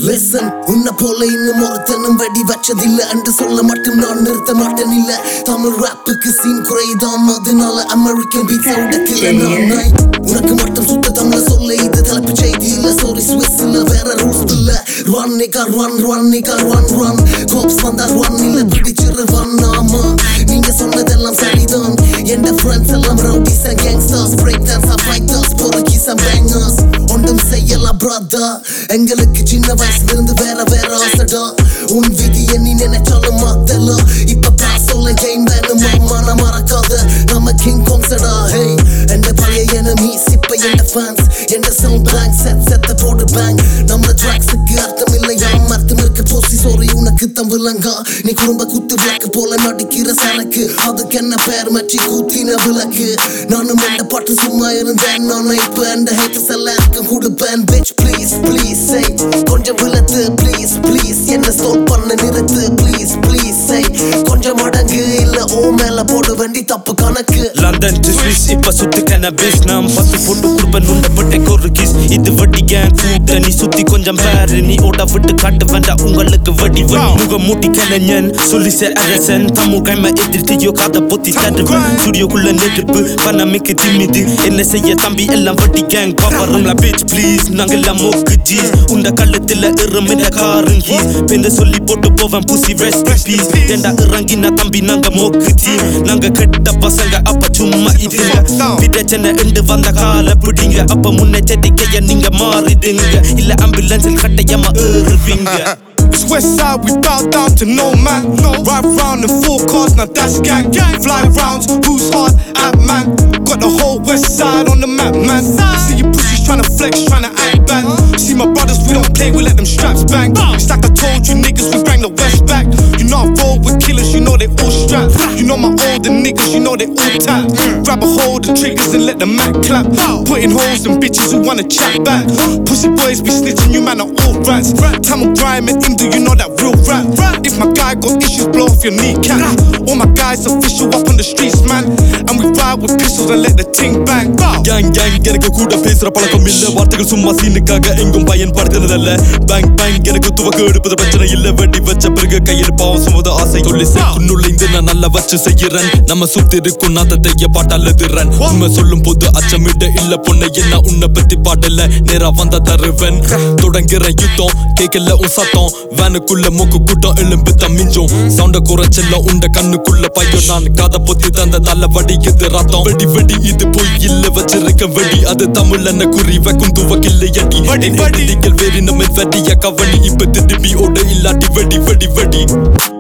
listen உன்ன போல இன்னும் ஒருத்தனும் வெடி வச்சதில்லை என்று சொல்ல மட்டும் நான் நிறுத்த மாட்டேன் இல்ல தமிழ் ராப்புக்கு சீன் குறைதான் அதனால அமெரிக்கன் பீட்ஸை உடைக்கல நான் உனக்கு மட்டும் சுத்த தமிழ சொல்ல இது தலைப்பு செய்தி இல்ல சாரி ஸ்விஸ் இல்ல வேற ரூல்ஸ் இல்ல run nigga run nigga run cops வந்தா run இல்ல பிடிச்சிரு run ஆமா நீங்க சொன்னதெல்லாம் சரிதான் என் friends எல்லாம் rowdies and gangsters break dance fighters porkies and bangers ஒன்றும் செய்யலாம் brother எங்களுக்கு சின்ன வயசுல இருந்து வேற ஆசைடா உன் விதி நீ நினைச்சாலும் மாத்தல இப்ப பாஸ் சொல்ல கேம் வேணும் மாமா மறக்காத நம்ம கிங் காங்ஸடா ஹே என் பழைய enemies இப்ப என் fans என் sound blank set போடு bang நம்ம ட்ராக்ஸ்க்கு அர்த்தம் இல்லையா அர்த்தம் இருக்கு போசி sorry உனக்கு தம்புலங்கா நீ குடும்ப குத்து விளக்கு போல நடிக்கிற சரக்கு அதுக்கு என்ன பேர் மச்சி கூத்தின விளக்கு நானும் எந்த பாட்டு சும்மா இருந்தேன் நான் இப்ப எந்த ஹேட்டர்ஸ் எல்லாருக்கும் கொடுப்பேன் bitch please say கொஞ்சம் விளத்து please என்ன ஸ்டாப் பண்ண நிறுத்து please say கொஞ்சம் அடங்கு இல்ல ஓ மேல போட வேண்டி தப்பு கணக்கு லண்டன் டு ஸ்விஸ் இப்ப சுத்து கனபிஸ் நாம் பத்து போட்டு குடுப்பன் உண்டப்பட்ட ஒரு கிஸ் இது வட்டி கேங் கூட்ட நீ சுத்தி கொஞ்சம் பாரு நீ ஓட விட்டு காட்டு வேண்டாம் உங்களுக்கு வடி முகம் மூட்டி கலைஞன் சொல்லி சார் அரசன் தமிழ் கைம எதிர்த்தியோ காத பொத்தி தருவன் ஸ்டுடியோக்குள்ள நெருப்பு பணமிக்கு திமிது என்ன செய்ய தம்பி எல்லாம் வட்டி கேங் பாப்பறம்ல bitch please நாங்கெல்லாம் மோக்கு ஜீஸ் உண்ட கள்ளத்துல இருமிட காருங்க ஹீஸ் பெந்த சொல்லி போட்டு போவன் புசி rest in peace ஏண்டா இறங்கினா தம்பி நாங்க மோக்கு ஜீஸ் நாங்க கெட்ட பசங்க அப்ப சும்மா இதுங்க பிரச்சனை எண்டு வந்த கால பிடிங்க அப்ப முன்னெச்சரிக்கைய நீங்க மாறிடுங்க இல்ல ஆம்புலன்ஸில் கட்டையமா ஏறுவீங்க It's west side, we bow down to no man. Ride round in 4 cars, now that's gang. Fly rounds, who's hard at man? Got the whole west side on the map, man. See you pussies tryna flex, tryna act bad. See my brothers, we don't play, we let them straps bang. It's like I told you niggas, we bring the west back. You know I roll with killers, you know they all strapped. You know my older niggas, you know they all tapped. Grab a hold of triggers and let the Mac clap. Putting holes in bitches who wanna chat back. Pussy boys be snitching, you man are all rats. Tamil grime and Indo, you know that real rap. If my guy got issues, blow off your kneecap. All my guys official up on the streets, man. And we ride with pistols and let the ting bang. Gang எனக்கு கூட பேசுற பழக்கம் இல்ல வார்த்தைகள் சும்மா சீனுக்காக எங்கும் பயன்படுத்தினதல்ல bang எனக்கு துவக்க எடுப்பது பிரச்சனை இல்ல வெடி வச்ச பிறகு கையில் பாவம் சுமத ஆசை சொல்லி நுழைந்து நான் நல்லா வச்சு செய்யறேன் நம்ம சுத்தி இருக்கும் நாத்தத்தைய பாட்டால திறன் உண்மை சொல்லும் போது அச்சமிட இல்ல பொண்ணை என்ன உன்னை பத்தி பாடல நேரா வந்த தருவன் தொடங்குற யுத்தம் கேட்கல உன் சத்தம் வேனுக்குள்ள மூக்கு கூட்டம் எலும்பு தம்மிஞ்சும் சவுண்ட குறைச்சல உண்ட கண்ணுக்குள்ள பையன் நான் காத பொத்தி தந்த தள்ள வடிக்குது ரத்தம் வெடி இது போய் இல்ல வச்சிருக்க வெடி அது தமிழ் என்ன குறி வைக்கும் துவக்கில்லை அடி வடி வேறி நம்ம வெடிய கவனி இப்ப திரும்பி ஓட இல்லாட்டி வெடி